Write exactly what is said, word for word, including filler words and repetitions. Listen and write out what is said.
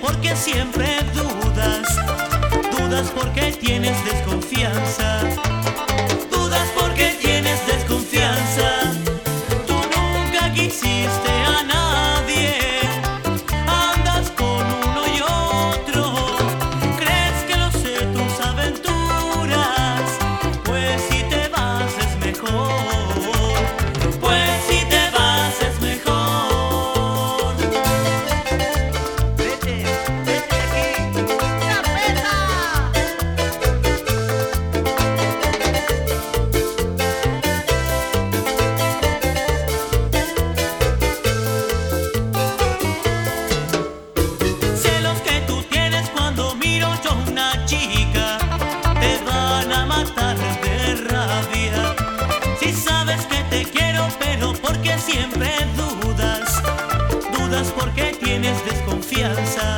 porque siempre dudas, dudas porque tienes desconfianza, dudas porque tienes desconfianza. Tú nunca quisiste a nadie, andas con uno y otro, crees que no sé tus aventuras, pues si te vas es mejor, pues si te vas es mejor. Vete, vete de aquí. ¡Chapeta! Celos que tú tienes cuando miro yo a una chica, te van a matar de rabia. Si sabes que te quiero, pero porque siempre dudas, dudas porque tienes desconfianza.